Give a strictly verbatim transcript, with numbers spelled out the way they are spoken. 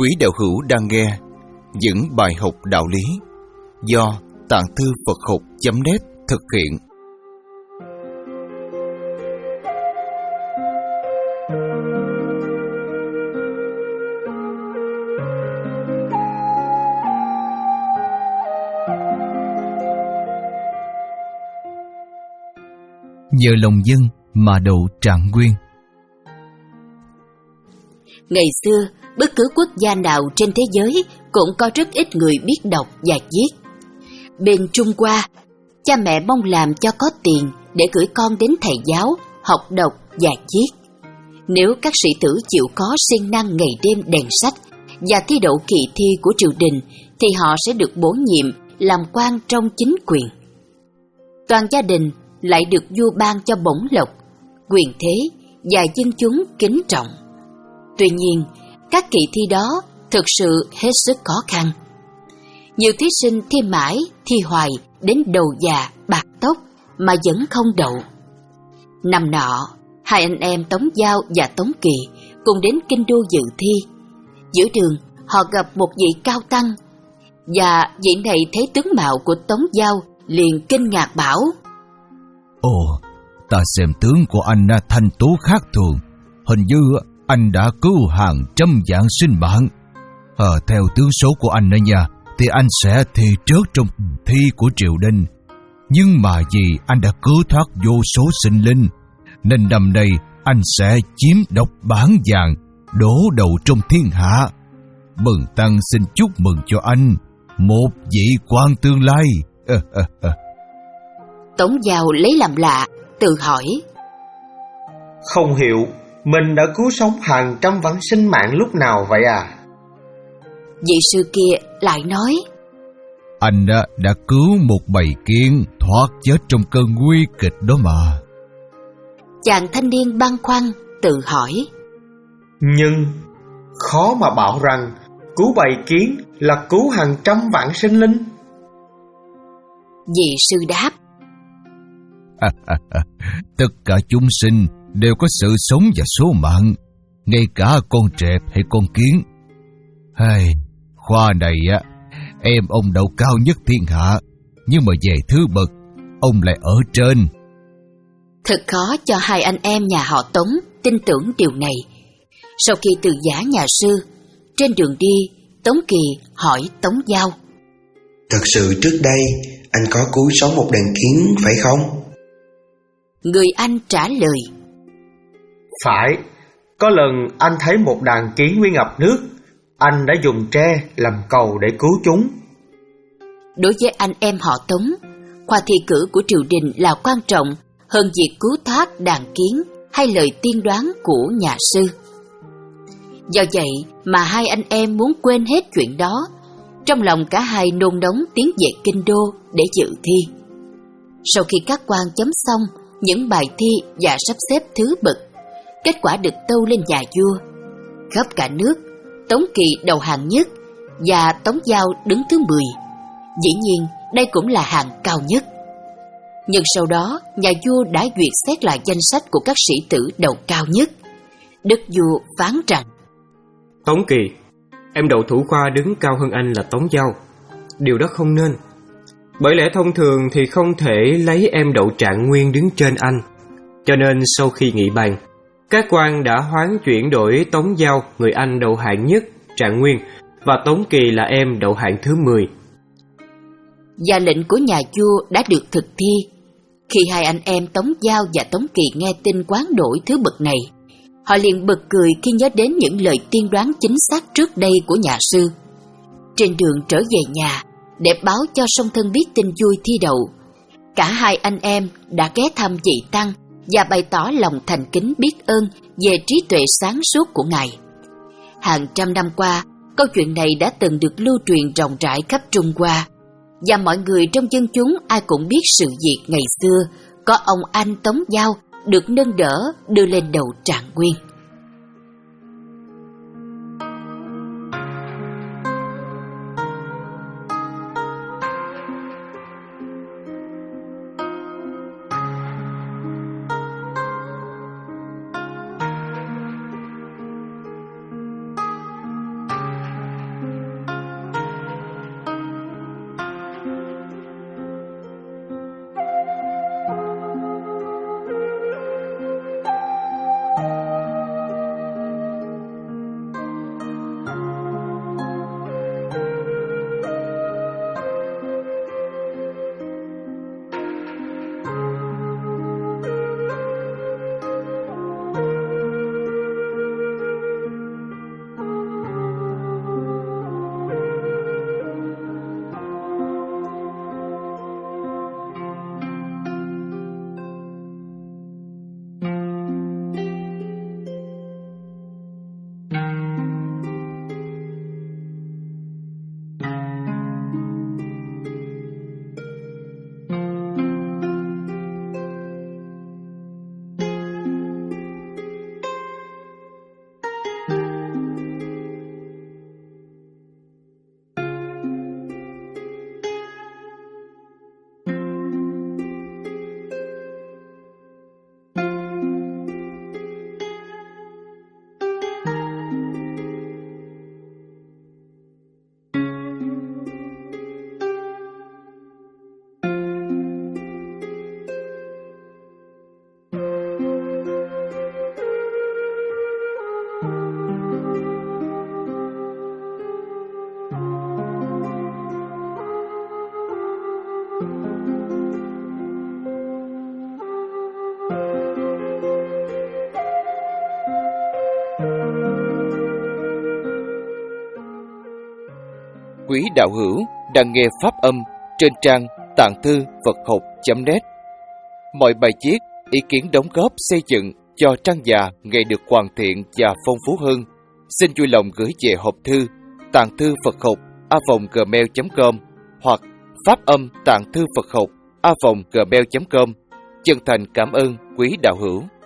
Quý đạo hữu đang nghe những bài học đạo lý do Tạng Thư Phật Học chấm net thực hiện. Nhờ lòng dân mà độ trạng nguyên. Ngày xưa, bất cứ quốc gia nào trên thế giới cũng có rất ít người biết đọc và viết. Bên Trung Hoa, cha mẹ mong làm cho có tiền để gửi con đến thầy giáo, học đọc và viết. Nếu các sĩ tử chịu có siêng năng ngày đêm đèn sách và thi đậu kỳ thi của triều đình, thì họ sẽ được bổ nhiệm làm quan trong chính quyền. Toàn gia đình lại được vua ban cho bổng lộc, quyền thế và dân chúng kính trọng. Tuy nhiên, các kỳ thi đó thực sự hết sức khó khăn. Nhiều thí sinh thi mãi, thi hoài đến đầu già bạc tóc mà vẫn không đậu. Năm nọ, hai anh em Tống Giao và Tống Kỳ cùng đến kinh đô dự thi. Giữa đường, họ gặp một vị cao tăng, và vị này thấy tướng mạo của Tống Giao liền kinh ngạc bảo: Ồ, ta xem tướng của anh thanh tú khác thường, hình như anh đã cứu hàng trăm vạn sinh mạng. À, theo tướng số của anh đó nha, thì anh sẽ thi trước trong thi của triều đình. Nhưng mà vì anh đã cứu thoát vô số sinh linh, nên năm nay anh sẽ chiếm độc bản vàng, đổ đầu trong thiên hạ. Bần tăng xin chúc mừng cho anh, một vị quan tương lai. À, à, à. Tống Giao lấy làm lạ, tự hỏi: Không hiểu, mình đã cứu sống hàng trăm vạn sinh mạng lúc nào vậy à? Vị sư kia lại nói: Anh đã, đã cứu một bầy kiến thoát chết trong cơn nguy kịch đó mà. Chàng thanh niên băn khoăn, tự hỏi: Nhưng khó mà bảo rằng cứu bầy kiến là cứu hàng trăm vạn sinh linh. Vị sư đáp: À, à, à, tất cả chúng sinh đều có sự sống và số mạng, ngay cả con trẹp hay con kiến. Hay, khoa này á, em ông đậu cao nhất thiên hạ, nhưng mà về thứ bậc, ông lại ở trên. Thật khó cho hai anh em nhà họ Tống tin tưởng điều này. Sau khi từ giã nhà sư, trên đường đi, Tống Kỳ hỏi Tống Giao: Thật sự trước đây anh có cứu sống một đàn kiến phải không? Người anh trả lời: Phải, có lần anh thấy một đàn kiến nguy ngập nước, anh đã dùng tre làm cầu để cứu chúng. Đối với anh em họ Tống, khoa thi cử của triều đình là quan trọng hơn việc cứu thoát đàn kiến hay lời tiên đoán của nhà sư. Do vậy mà hai anh em muốn quên hết chuyện đó. Trong lòng cả hai nôn nóng tiến về kinh đô để dự thi. Sau khi các quan chấm xong những bài thi và sắp xếp thứ bậc, kết quả được tâu lên nhà vua. Khắp cả nước, Tống Kỳ đầu hàng nhất và Tống Giao đứng thứ mười. Dĩ nhiên đây cũng là hạng cao nhất. Nhưng sau đó nhà vua đã duyệt xét lại danh sách của các sĩ tử đầu cao nhất. Đức vua phán rằng: Tống Kỳ, em đậu thủ khoa đứng cao hơn anh là Tống Giao. Điều đó không nên. Bởi lẽ thông thường thì không thể lấy em đậu trạng nguyên đứng trên anh. Cho nên sau khi nghị bàn, các quan đã hoán chuyển đổi Tống Giao, người anh đậu hạng nhất, trạng nguyên, và Tống Kỳ là em đậu hạng thứ mười. Và lệnh của nhà vua đã được thực thi. Khi hai anh em Tống Giao và Tống Kỳ nghe tin hoán đổi thứ bậc này, họ liền bật cười khi nhớ đến những lời tiên đoán chính xác trước đây của nhà sư. Trên đường trở về nhà, để báo cho song thân biết tin vui thi đậu, cả hai anh em đã ghé thăm vị tăng và bày tỏ lòng thành kính biết ơn về trí tuệ sáng suốt của ngài. Hàng trăm năm qua, câu chuyện này đã từng được lưu truyền rộng rãi khắp Trung Hoa, và mọi người trong dân chúng ai cũng biết sự việc ngày xưa có ông anh Tống Giao được nâng đỡ đưa lên đầu trạng nguyên. quý đạo hữu đang nghe pháp âm trên trang tạng thư Phật học chấm net. Mọi bài viết, ý kiến đóng góp xây dựng cho trang già ngày được hoàn thiện và phong phú hơn, xin vui lòng gửi về hộp thư tạng thư Phật học a vòng gmail chấm com hoặc pháp âm tạng thư Phật học a vòng gmail chấm com. Chân thành cảm ơn quý đạo hữu.